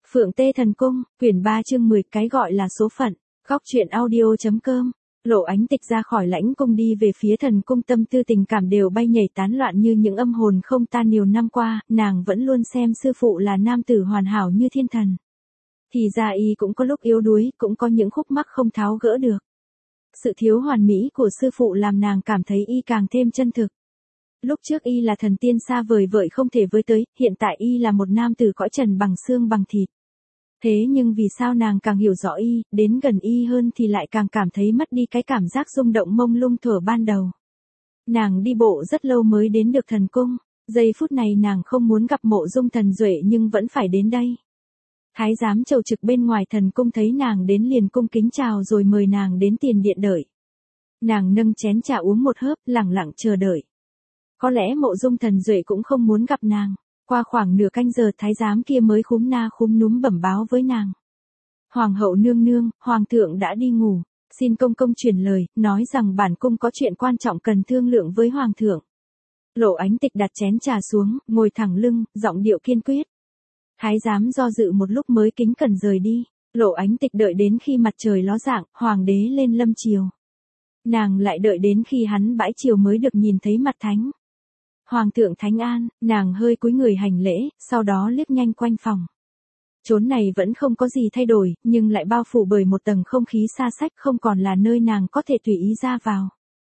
Phượng Tê Thần Cung, quyển 3 chương 10, cái gọi là số phận. Góc truyện audio.com. Lộ Ánh Tịch ra khỏi lãnh cung đi về phía thần cung, tâm tư tình cảm đều bay nhảy tán loạn như những âm hồn không tan. Nhiều năm qua, nàng vẫn luôn xem sư phụ là nam tử hoàn hảo như thiên thần. Thì ra y cũng có lúc yếu đuối, cũng có những khúc mắc không tháo gỡ được. Sự thiếu hoàn mỹ của sư phụ làm nàng cảm thấy y càng thêm chân thực. Lúc trước y là thần tiên xa vời vợi không thể với tới, hiện tại y là một nam tử cõi trần bằng xương bằng thịt. Thế nhưng vì sao nàng càng hiểu rõ y, đến gần y hơn thì lại càng cảm thấy mất đi cái cảm giác rung động mông lung thuở ban đầu. Nàng đi bộ rất lâu mới đến được thần cung, giây phút này nàng không muốn gặp Mộ Dung Thần Duệ nhưng vẫn phải đến đây. Thái giám chầu trực bên ngoài thần cung thấy nàng đến liền cung kính chào rồi mời nàng đến tiền điện đợi. Nàng nâng chén trà uống một hớp, lẳng lặng chờ đợi. Có lẽ Mộ Dung Thần Duệ cũng không muốn gặp nàng. Qua khoảng nửa canh giờ thái giám kia mới khúm na khúm núm bẩm báo với nàng. Hoàng hậu nương nương, hoàng thượng đã đi ngủ, xin công công truyền lời, nói rằng bản cung có chuyện quan trọng cần thương lượng với hoàng thượng. Lộ Ánh Tịch đặt chén trà xuống, ngồi thẳng lưng, giọng điệu kiên quyết. Thái giám do dự một lúc mới kính cẩn rời đi. Lộ Ánh Tịch đợi đến khi mặt trời ló dạng, hoàng đế lên lâm triều. Nàng lại đợi đến khi hắn bãi triều mới được nhìn thấy mặt thánh. Hoàng thượng thánh an, nàng hơi cúi người hành lễ, sau đó liếc nhanh quanh phòng. Chốn này vẫn không có gì thay đổi, nhưng lại bao phủ bởi một tầng không khí xa xách, không còn là nơi nàng có thể tùy ý ra vào.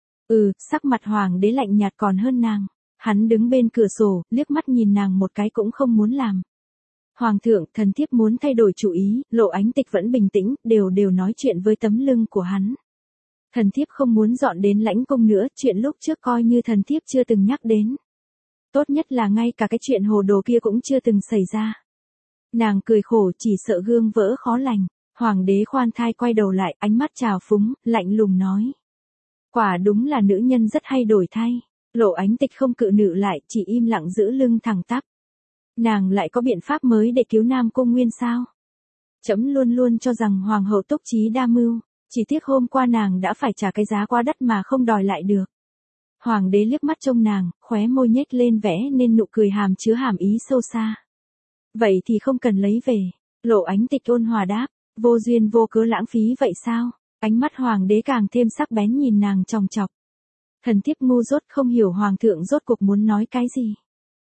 Sắc mặt hoàng đế lạnh nhạt còn hơn nàng. Hắn đứng bên cửa sổ, liếc mắt nhìn nàng một cái cũng không muốn làm. Hoàng thượng, thần thiếp muốn thay đổi chủ ý. Lộ Ánh Tịch vẫn bình tĩnh, đều nói chuyện với tấm lưng của hắn. Thần thiếp không muốn dọn đến lãnh cung nữa, chuyện lúc trước coi như thần thiếp chưa từng nhắc đến. Tốt nhất là ngay cả cái chuyện hồ đồ kia cũng chưa từng xảy ra. Nàng cười khổ, chỉ sợ gương vỡ khó lành. Hoàng đế khoan thai quay đầu lại, ánh mắt trào phúng, lạnh lùng nói. Quả đúng là nữ nhân rất hay đổi thay. Lộ Ánh Tịch không cự nữ lại, chỉ im lặng giữ lưng thẳng tắp. Nàng lại có biện pháp mới để cứu Nam Cung Nguyên sao? Trẫm luôn luôn cho rằng hoàng hậu túc trí đa mưu. Chỉ tiếc hôm qua nàng đã phải trả cái giá quá đắt mà không đòi lại được. Hoàng đế liếc mắt trông nàng, khóe môi nhếch lên vẽ nên nụ cười hàm chứa hàm ý sâu xa. Vậy thì không cần lấy về. Lộ Ánh Tịch ôn hòa đáp, vô duyên vô cớ lãng phí vậy sao? Ánh mắt hoàng đế càng thêm sắc bén nhìn nàng chòng chọc. Thần thiếp ngu dốt không hiểu hoàng thượng rốt cuộc muốn nói cái gì.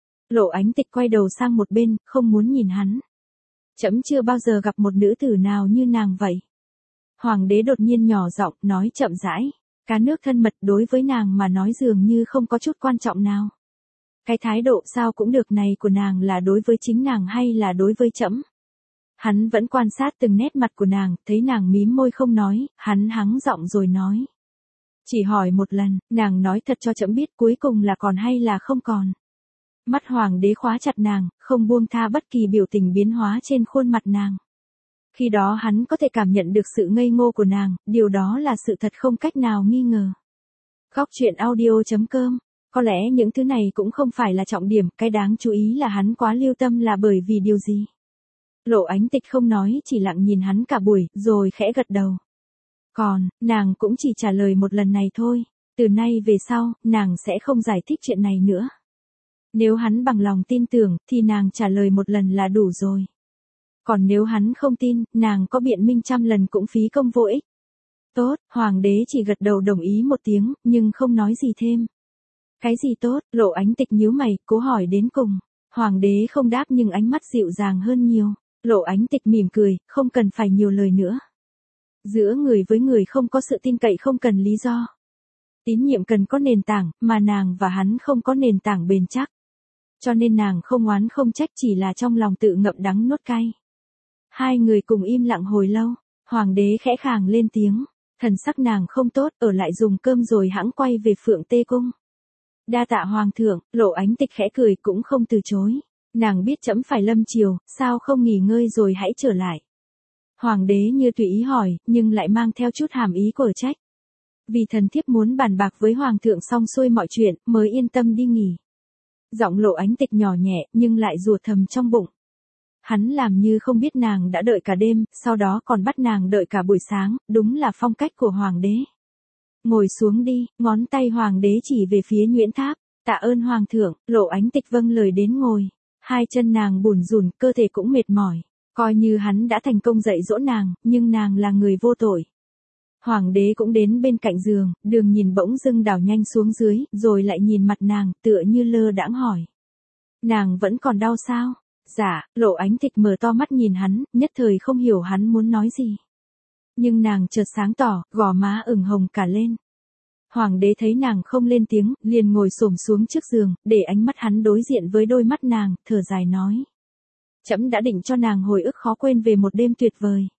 Lộ Ánh Tịch quay đầu sang một bên, không muốn nhìn hắn. Trẫm chưa bao giờ gặp một nữ tử nào như nàng vậy. Hoàng đế đột nhiên nhỏ giọng nói chậm rãi, cá nước thân mật đối với nàng mà nói dường như không có chút quan trọng nào. Cái thái độ sao cũng được này của nàng là đối với chính nàng hay là đối với trẫm? Hắn vẫn quan sát từng nét mặt của nàng, thấy nàng mím môi không nói, hắn hắng giọng rồi nói. Chỉ hỏi một lần, nàng nói thật cho trẫm biết cuối cùng là còn hay là không còn. Mắt hoàng đế khóa chặt nàng, không buông tha bất kỳ biểu tình biến hóa trên khuôn mặt nàng. Khi đó hắn có thể cảm nhận được sự ngây ngô của nàng, điều đó là sự thật không cách nào nghi ngờ. Góc truyện audio.com. Có lẽ những thứ này cũng không phải là trọng điểm, cái đáng chú ý là hắn quá lưu tâm là bởi vì điều gì. Lộ Ánh Tịch không nói, chỉ lặng nhìn hắn cả buổi, rồi khẽ gật đầu. Còn, nàng cũng chỉ trả lời một lần này thôi, từ nay về sau, nàng sẽ không giải thích chuyện này nữa. Nếu hắn bằng lòng tin tưởng, thì nàng trả lời một lần là đủ rồi. Còn nếu hắn không tin, nàng có biện minh trăm lần cũng phí công vô ích. Tốt, hoàng đế chỉ gật đầu đồng ý một tiếng, nhưng không nói gì thêm. Cái gì tốt? Lộ Ánh Tịch nhíu mày, cố hỏi đến cùng. Hoàng đế không đáp nhưng ánh mắt dịu dàng hơn nhiều. Lộ Ánh Tịch mỉm cười, không cần phải nhiều lời nữa. Giữa người với người không có sự tin cậy không cần lý do. Tín nhiệm cần có nền tảng, mà nàng và hắn không có nền tảng bền chắc. Cho nên nàng không oán không trách, chỉ là trong lòng tự ngậm đắng nuốt cay. Hai người cùng im lặng hồi lâu, hoàng đế khẽ khàng lên tiếng, thần sắc nàng không tốt, ở lại dùng cơm rồi hãng quay về Phượng Tê Cung. Đa tạ hoàng thượng. Lộ Ánh Tịch khẽ cười cũng không từ chối. Nàng biết trẫm phải lâm triều, sao không nghỉ ngơi rồi hãy trở lại. Hoàng đế như tùy ý hỏi, nhưng lại mang theo chút hàm ý của trách. Vì thần thiếp muốn bàn bạc với hoàng thượng xong xuôi mọi chuyện, mới yên tâm đi nghỉ. Giọng Lộ Ánh Tịch nhỏ nhẹ, nhưng lại rủa thầm trong bụng. Hắn làm như không biết nàng đã đợi cả đêm, sau đó còn bắt nàng đợi cả buổi sáng, đúng là phong cách của hoàng đế. Ngồi xuống đi, ngón tay hoàng đế chỉ về phía Nguyễn Tháp. Tạ ơn hoàng thượng. Lộ Ánh Tịch vâng lời đến ngồi. Hai chân nàng bủn rủn, cơ thể cũng mệt mỏi. Coi như hắn đã thành công dạy dỗ nàng, nhưng nàng là người vô tội. Hoàng đế cũng đến bên cạnh giường, Đường nhìn bỗng dưng đảo nhanh xuống dưới, rồi lại nhìn mặt nàng, tựa như lơ đãng hỏi. Nàng vẫn còn đau sao? Dạ, Lộ Ánh Tịch mở to mắt nhìn hắn, nhất thời không hiểu hắn muốn nói gì. Nhưng nàng chợt sáng tỏ, gò má ửng hồng cả lên. Hoàng đế thấy nàng không lên tiếng, liền ngồi xổm xuống trước giường, để ánh mắt hắn đối diện với đôi mắt nàng, thở dài nói. Trẫm đã định cho nàng hồi ức khó quên về một đêm tuyệt vời.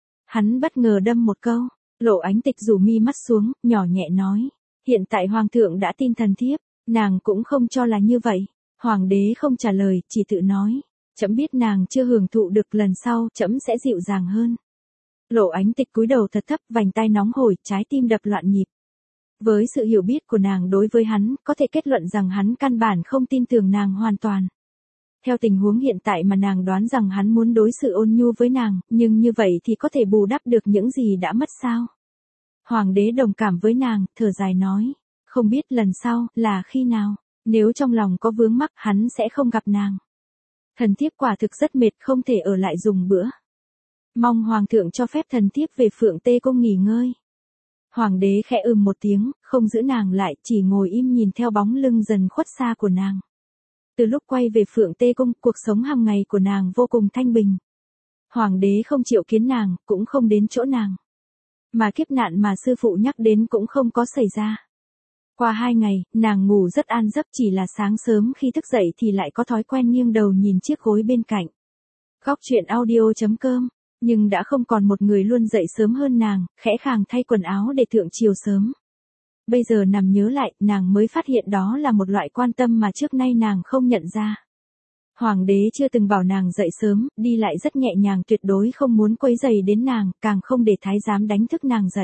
Hắn bất ngờ đâm một câu, Lộ Ánh Tịch rủ mi mắt xuống, nhỏ nhẹ nói. Hiện tại hoàng thượng đã tin thần thiếp, nàng cũng không cho là như vậy. Hoàng đế không trả lời, chỉ tự nói. Trẫm biết nàng chưa hưởng thụ được, lần sau trẫm sẽ dịu dàng hơn. Lộ Ánh Tịch cúi đầu thật thấp, vành tai nóng hổi, trái tim đập loạn nhịp. Với sự hiểu biết của nàng đối với hắn, có thể kết luận rằng hắn căn bản không tin tưởng nàng hoàn toàn. Theo tình huống hiện tại mà nàng đoán rằng hắn muốn đối xử ôn nhu với nàng, nhưng như vậy thì có thể bù đắp được những gì đã mất sao? Hoàng đế đồng cảm với nàng, thở dài nói. Không biết lần sau, là khi nào? Nếu trong lòng có vướng mắc, hắn sẽ không gặp nàng. Thần thiếp quả thực rất mệt, không thể ở lại dùng bữa. Mong hoàng thượng cho phép thần thiếp về Phượng Tê Cung nghỉ ngơi. Hoàng đế khẽ một tiếng, không giữ nàng lại, chỉ ngồi im nhìn theo bóng lưng dần khuất xa của nàng. Từ lúc quay về Phượng Tê Cung, cuộc sống hàng ngày của nàng vô cùng thanh bình. Hoàng đế không chịu kiến nàng, cũng không đến chỗ nàng. Mà kiếp nạn mà sư phụ nhắc đến cũng không có xảy ra. Qua 2 ngày, nàng ngủ rất an giấc, chỉ là sáng sớm khi thức dậy thì lại có thói quen nghiêng đầu nhìn chiếc gối bên cạnh. Góc truyện audio.com. Nhưng đã không còn một người luôn dậy sớm hơn nàng, khẽ khàng thay quần áo để thượng chiều sớm. Bây giờ nằm nhớ lại, nàng mới phát hiện đó là một loại quan tâm mà trước nay nàng không nhận ra. Hoàng đế chưa từng bảo nàng dậy sớm, đi lại rất nhẹ nhàng, tuyệt đối không muốn quấy rầy đến nàng, càng không để thái giám đánh thức nàng dậy.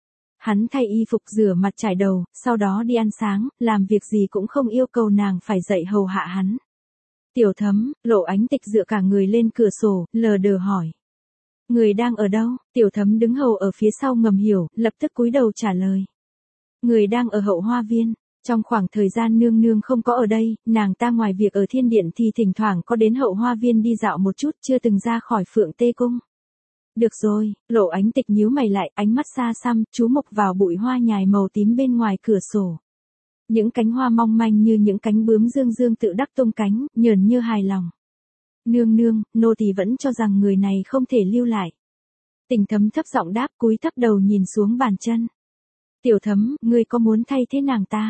Hắn thay y phục, rửa mặt, trải đầu, sau đó đi ăn sáng, làm việc gì cũng không yêu cầu nàng phải dậy hầu hạ hắn. Tiểu Thấm, Lộ Ánh Tịch dựa cả người lên cửa sổ, lờ đờ hỏi. Người đang ở đâu? Tiểu Thấm đứng hầu ở phía sau ngầm hiểu, lập tức cúi đầu trả lời. Người đang ở hậu hoa viên. Trong khoảng thời gian nương nương không có ở đây, nàng ta ngoài việc ở thiên điện thì thỉnh thoảng có đến hậu hoa viên đi dạo một chút, chưa từng ra khỏi Phượng Tê Cung. Được rồi, Lộ Ánh Tịch nhíu mày lại, ánh mắt xa xăm, chú mục vào bụi hoa nhài màu tím bên ngoài cửa sổ. Những cánh hoa mong manh như những cánh bướm dương dương tự đắc tung cánh, nhờn như hài lòng. Nương nương, nô tỳ vẫn cho rằng người này không thể lưu lại. Tình Thấm thấp giọng đáp, cúi thấp đầu nhìn xuống bàn chân. Tiểu Thấm, ngươi có muốn thay thế nàng ta?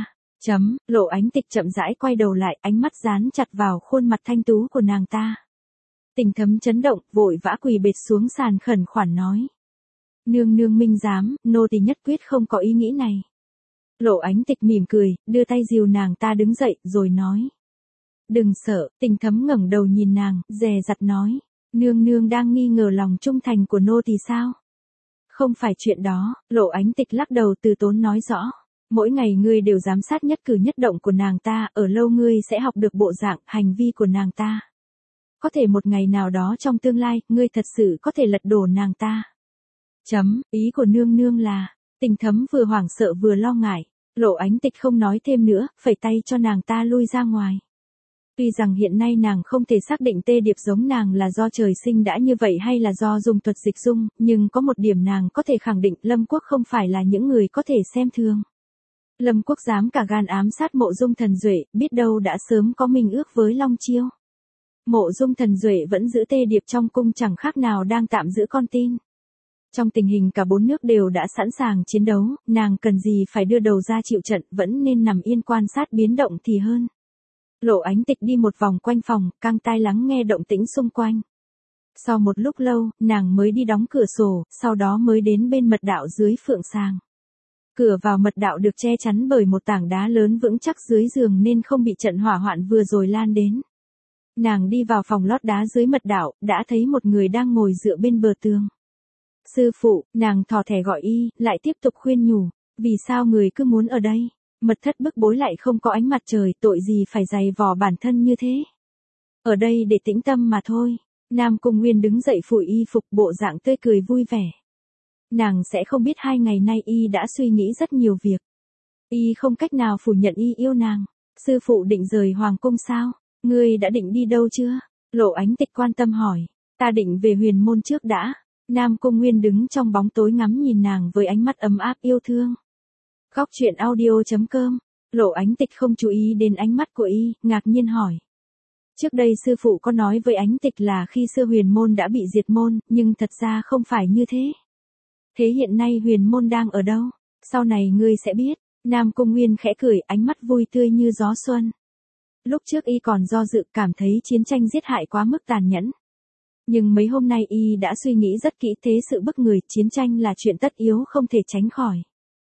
Lộ Ánh Tịch chậm rãi quay đầu lại, ánh mắt dán chặt vào khuôn mặt thanh tú của nàng ta. Tình Thấm chấn động, vội vã quỳ bệt xuống sàn khẩn khoản nói. Nương nương minh giám, nô tỳ nhất quyết không có ý nghĩ này. Lộ Ánh Tịch mỉm cười, đưa tay dìu nàng ta đứng dậy, rồi nói. Đừng sợ, Tình Thấm ngẩng đầu nhìn nàng, dè dặt nói. Nương nương đang nghi ngờ lòng trung thành của nô tỳ sao? Không phải chuyện đó, Lộ Ánh Tịch lắc đầu từ tốn nói rõ. Mỗi ngày ngươi đều giám sát nhất cử nhất động của nàng ta, ở lâu ngươi sẽ học được bộ dạng, hành vi của nàng ta. Có thể một ngày nào đó trong tương lai, ngươi thật sự có thể lật đổ nàng ta. Ý của nương nương là, Tình Thấm vừa hoảng sợ vừa lo ngại. Lộ Ánh Tịch không nói thêm nữa, phẩy tay cho nàng ta lui ra ngoài. Tuy rằng hiện nay nàng không thể xác định Tê Điệp giống nàng là do trời sinh đã như vậy hay là do dùng thuật dịch dung, nhưng có một điểm nàng có thể khẳng định, Lâm Quốc không phải là những người có thể xem thường. Lâm Quốc dám cả gan ám sát Mộ Dung Thần Duệ, biết đâu đã sớm có minh ước với Long Chiêu. Mộ Dung Thần Duệ vẫn giữ Tê Điệp trong cung, chẳng khác nào đang tạm giữ con tin. Trong tình hình cả 4 nước đều đã sẵn sàng chiến đấu, nàng cần gì phải đưa đầu ra chịu trận, vẫn nên nằm yên quan sát biến động thì hơn. Lộ Ánh Tịch đi một vòng quanh phòng, căng tai lắng nghe động tĩnh xung quanh. Sau một lúc lâu, nàng mới đi đóng cửa sổ, sau đó mới đến bên mật đạo dưới phượng sàng. Cửa vào mật đạo được che chắn bởi một tảng đá lớn vững chắc dưới giường nên không bị trận hỏa hoạn vừa rồi lan đến. Nàng đi vào phòng lót đá dưới mật đạo, đã thấy một người đang ngồi dựa bên bờ tường. Sư phụ, nàng thò thẻ gọi y, lại tiếp tục khuyên nhủ. Vì sao người cứ muốn ở đây? Mật thất bức bối lại không có ánh mặt trời, tội gì phải dày vò bản thân như thế? Ở đây để tĩnh tâm mà thôi. Nam Cung Nguyên đứng dậy phủi y phục, bộ dạng tươi cười vui vẻ. Nàng sẽ không biết 2 ngày nay y đã suy nghĩ rất nhiều việc. Y không cách nào phủ nhận y yêu nàng. Sư phụ định rời hoàng cung sao? Ngươi đã định đi đâu chưa? Lộ Ánh Tịch quan tâm hỏi. Ta định về huyền môn trước đã. Nam Cung Nguyên đứng trong bóng tối ngắm nhìn nàng với ánh mắt ấm áp yêu thương. Góc truyện audio.com. Lộ Ánh Tịch không chú ý đến ánh mắt của y, ngạc nhiên hỏi. Trước đây sư phụ có nói với Ánh Tịch là khi xưa huyền môn đã bị diệt môn, nhưng thật ra không phải như thế. Thế hiện nay huyền môn đang ở đâu? Sau này ngươi sẽ biết. Nam Cung Nguyên khẽ cười, ánh mắt vui tươi như gió xuân. Lúc trước y còn do dự, cảm thấy chiến tranh giết hại quá mức tàn nhẫn. Nhưng mấy hôm nay y đã suy nghĩ rất kỹ, thế sự bức người, chiến tranh là chuyện tất yếu không thể tránh khỏi.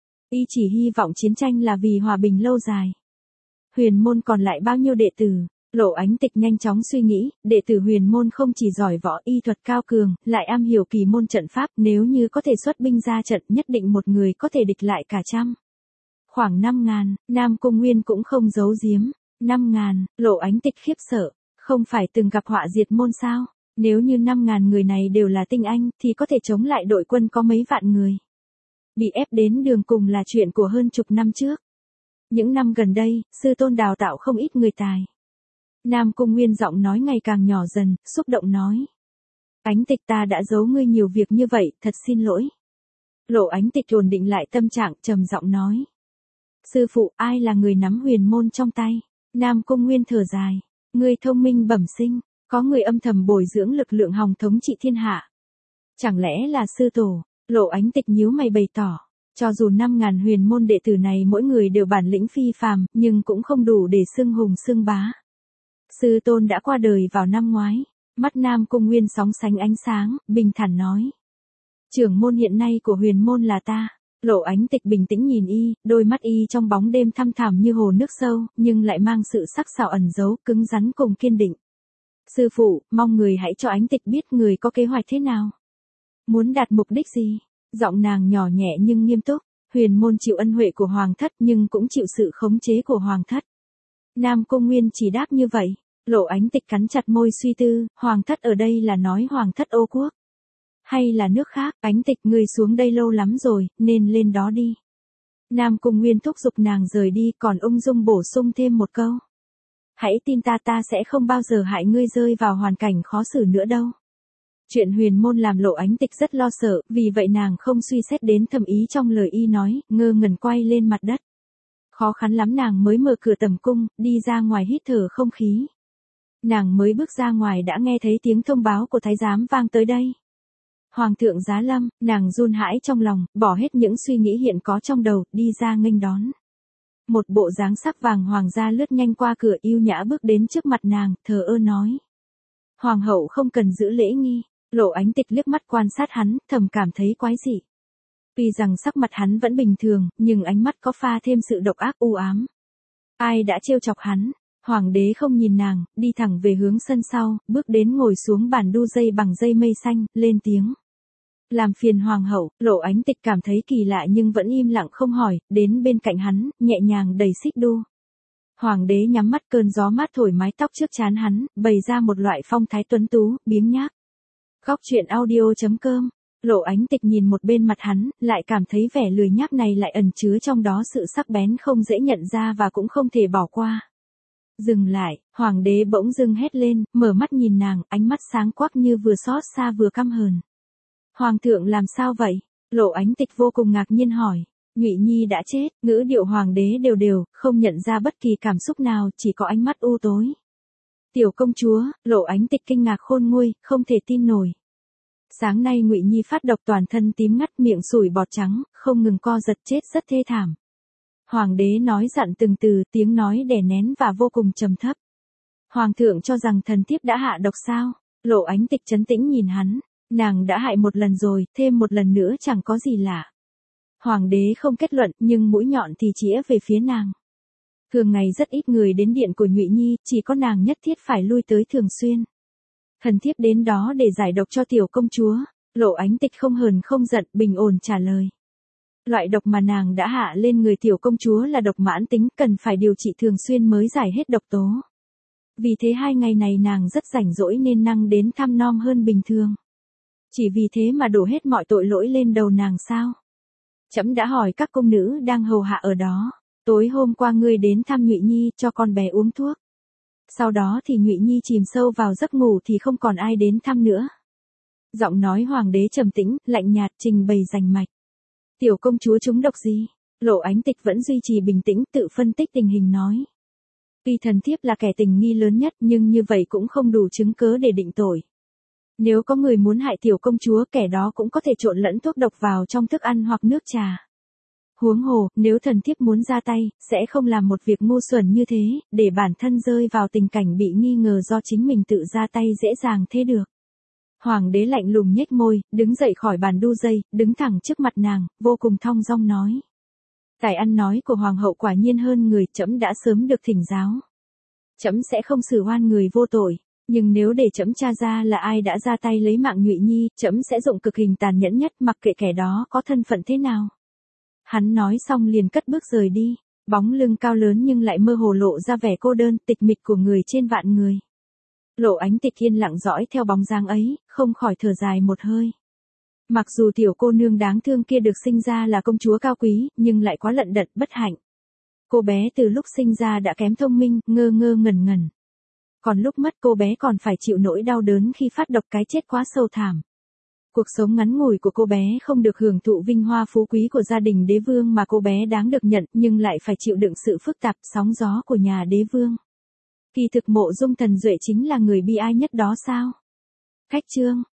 Y chỉ hy vọng chiến tranh là vì hòa bình lâu dài. Huyền môn còn lại bao nhiêu đệ tử? Lộ Ánh Tịch nhanh chóng suy nghĩ, đệ tử huyền môn không chỉ giỏi võ y thuật cao cường, lại am hiểu kỳ môn trận pháp, nếu như có thể xuất binh ra trận nhất định một người có thể địch lại cả trăm. Khoảng 5.000, Nam Cung Nguyên cũng không giấu giếm. 5.000, Lộ Ánh Tịch khiếp sợ, không phải từng gặp họa diệt môn sao? Nếu như 5.000 người này đều là tinh anh, thì có thể chống lại đội quân có mấy vạn người. Bị ép đến đường cùng là chuyện của hơn chục năm trước. Những năm gần đây, sư tôn đào tạo không ít người tài. Nam Cung Nguyên giọng nói ngày càng nhỏ dần, xúc động nói. Ánh Tịch, ta đã giấu ngươi nhiều việc như vậy, thật xin lỗi. Lộ Ánh Tịch ổn định lại tâm trạng, trầm giọng nói. Sư phụ, ai là người nắm huyền môn trong tay? Nam Cung Nguyên thở dài. Ngươi thông minh bẩm sinh, có người âm thầm bồi dưỡng lực lượng hòng thống trị thiên hạ. Chẳng lẽ là sư tổ? Lộ Ánh Tịch nhíu mày bày tỏ. Cho dù 5.000 huyền môn đệ tử này mỗi người đều bản lĩnh phi phàm, nhưng cũng không đủ để xưng hùng xưng bá. Sư tôn đã qua đời vào năm ngoái. Mắt Nam Cung Nguyên sóng sánh ánh sáng, bình thản nói. Trưởng môn hiện nay của huyền môn là ta. Lộ Ánh Tịch bình tĩnh nhìn y, đôi mắt y trong bóng đêm thăm thẳm như hồ nước sâu, nhưng lại mang sự sắc sảo ẩn giấu, cứng rắn cùng kiên định. Sư phụ, mong người hãy cho Ánh Tịch biết người có kế hoạch thế nào. Muốn đạt mục đích gì? Giọng nàng nhỏ nhẹ nhưng nghiêm túc. Huyền môn chịu ân huệ của hoàng thất nhưng cũng chịu sự khống chế của hoàng thất. Nam Cung Nguyên chỉ đáp như vậy. Lộ Ánh Tịch cắn chặt môi suy tư, hoàng thất ở đây là nói hoàng thất Ô Quốc. Hay là nước khác? Ánh Tịch, ngươi xuống đây lâu lắm rồi, nên lên đó đi. Nam Cung Nguyên thúc giục nàng rời đi, còn ung dung bổ sung thêm một câu. Hãy tin ta, ta sẽ không bao giờ hại ngươi rơi vào hoàn cảnh khó xử nữa đâu. Chuyện huyền môn làm Lộ Ánh Tịch rất lo sợ, vì vậy nàng không suy xét đến thâm ý trong lời y nói, ngơ ngẩn quay lên mặt đất. Khó khăn lắm nàng mới mở cửa tầm cung, đi ra ngoài hít thở không khí. Nàng mới bước ra ngoài đã nghe thấy tiếng thông báo của thái giám vang tới đây. Hoàng thượng giá lâm, nàng run hãi trong lòng, bỏ hết những suy nghĩ hiện có trong đầu, đi ra nghênh đón. Một bộ dáng sắc vàng hoàng gia lướt nhanh qua cửa, yêu nhã bước đến trước mặt nàng, thờ ơ nói. Hoàng hậu không cần giữ lễ nghi. Lộ Ánh Tịch liếc mắt quan sát hắn, thầm cảm thấy quái dị. Tuy rằng sắc mặt hắn vẫn bình thường, nhưng ánh mắt có pha thêm sự độc ác u ám. Ai đã trêu chọc hắn? Hoàng đế không nhìn nàng, đi thẳng về hướng sân sau, bước đến ngồi xuống bàn đu dây bằng dây mây xanh, lên tiếng. Làm phiền hoàng hậu. Lộ Ánh Tịch cảm thấy kỳ lạ nhưng vẫn im lặng không hỏi, đến bên cạnh hắn, nhẹ nhàng đẩy xích đu. Hoàng đế nhắm mắt, cơn gió mát thổi mái tóc trước trán hắn, bày ra một loại phong thái tuấn tú, biếng nhác. Góc truyện audio.com. Lộ Ánh Tịch nhìn một bên mặt hắn, lại cảm thấy vẻ lười nhác này lại ẩn chứa trong đó sự sắc bén không dễ nhận ra và cũng không thể bỏ qua. Dừng lại, hoàng đế bỗng dưng hét lên, mở mắt nhìn nàng, ánh mắt sáng quắc như vừa xót xa vừa căm hờn. Hoàng thượng làm sao vậy? Lộ Ánh Tịch vô cùng ngạc nhiên hỏi. Nhụy Nhi đã chết. Ngữ điệu hoàng đế đều đều, không nhận ra bất kỳ cảm xúc nào, chỉ có ánh mắt u tối. Tiểu công chúa. Lộ Ánh Tịch kinh ngạc khôn nguôi, không thể tin nổi. Sáng nay Ngụy Nhi phát độc, toàn thân tím ngắt, miệng sủi bọt trắng, không ngừng co giật, chết rất thê thảm. Hoàng đế nói dặn từng từ, tiếng nói đè nén và vô cùng trầm thấp. Hoàng thượng cho rằng thần thiếp đã hạ độc sao? Lộ Ánh Tịch trấn tĩnh nhìn hắn. Nàng đã hại một lần rồi, thêm một lần nữa chẳng có gì lạ. Hoàng đế không kết luận, nhưng mũi nhọn thì chĩa về phía nàng. Thường ngày rất ít người đến điện của Nhụy Nhi, chỉ có nàng nhất thiết phải lui tới thường xuyên. Thần thiếp đến đó để giải độc cho tiểu công chúa. Lộ Ánh Tịch không hờn không giận, bình ổn trả lời. Loại độc mà nàng đã hạ lên người tiểu công chúa là độc mãn tính, cần phải điều trị thường xuyên mới giải hết độc tố. Vì thế 2 ngày này nàng rất rảnh rỗi nên năng đến thăm nom hơn bình thường. Chỉ vì thế mà đổ hết mọi tội lỗi lên đầu nàng sao? Trẫm đã hỏi các cung nữ đang hầu hạ ở đó. Tối hôm qua ngươi đến thăm Nhụy Nhi, cho con bé uống thuốc. Sau đó thì Nhụy Nhi chìm sâu vào giấc ngủ thì không còn ai đến thăm nữa. Giọng nói hoàng đế trầm tĩnh, lạnh nhạt trình bày rành mạch. Tiểu công chúa trúng độc gì? Lộ Ánh Tịch vẫn duy trì bình tĩnh tự phân tích tình hình nói. Tuy thần thiếp là kẻ tình nghi lớn nhất nhưng như vậy cũng không đủ chứng cớ để định tội. Nếu có người muốn hại tiểu công chúa kẻ đó cũng có thể trộn lẫn thuốc độc vào trong thức ăn hoặc nước trà. Huống hồ, nếu thần thiếp muốn ra tay, sẽ không làm một việc ngu xuẩn như thế, để bản thân rơi vào tình cảnh bị nghi ngờ do chính mình tự ra tay dễ dàng thế được. Hoàng đế lạnh lùng nhếch môi, đứng dậy khỏi bàn đu dây, đứng thẳng trước mặt nàng, vô cùng thong dong nói. Tài ăn nói của hoàng hậu quả nhiên hơn người, trẫm đã sớm được thỉnh giáo. Trẫm sẽ không xử oan người vô tội, nhưng nếu để trẫm tra ra là ai đã ra tay lấy mạng Nhụy Nhi, trẫm sẽ dụng cực hình tàn nhẫn nhất mặc kệ kẻ đó có thân phận thế nào. Hắn nói xong liền cất bước rời đi, bóng lưng cao lớn nhưng lại mơ hồ lộ ra vẻ cô đơn tịch mịch của người trên vạn người. Lộ Ánh Tịch yên lặng dõi theo bóng dáng ấy, không khỏi thở dài một hơi. Mặc dù tiểu cô nương đáng thương kia được sinh ra là công chúa cao quý, nhưng lại quá lận đận bất hạnh. Cô bé từ lúc sinh ra đã kém thông minh, ngơ ngơ ngẩn ngẩn. Còn lúc mất cô bé còn phải chịu nỗi đau đớn khi phát độc cái chết quá sâu thảm. Cuộc sống ngắn ngủi của cô bé không được hưởng thụ vinh hoa phú quý của gia đình đế vương mà cô bé đáng được nhận nhưng lại phải chịu đựng sự phức tạp sóng gió của nhà đế vương. Kỳ thực Mộ Dung Thần Duệ chính là người bi ai nhất đó sao? Khách chương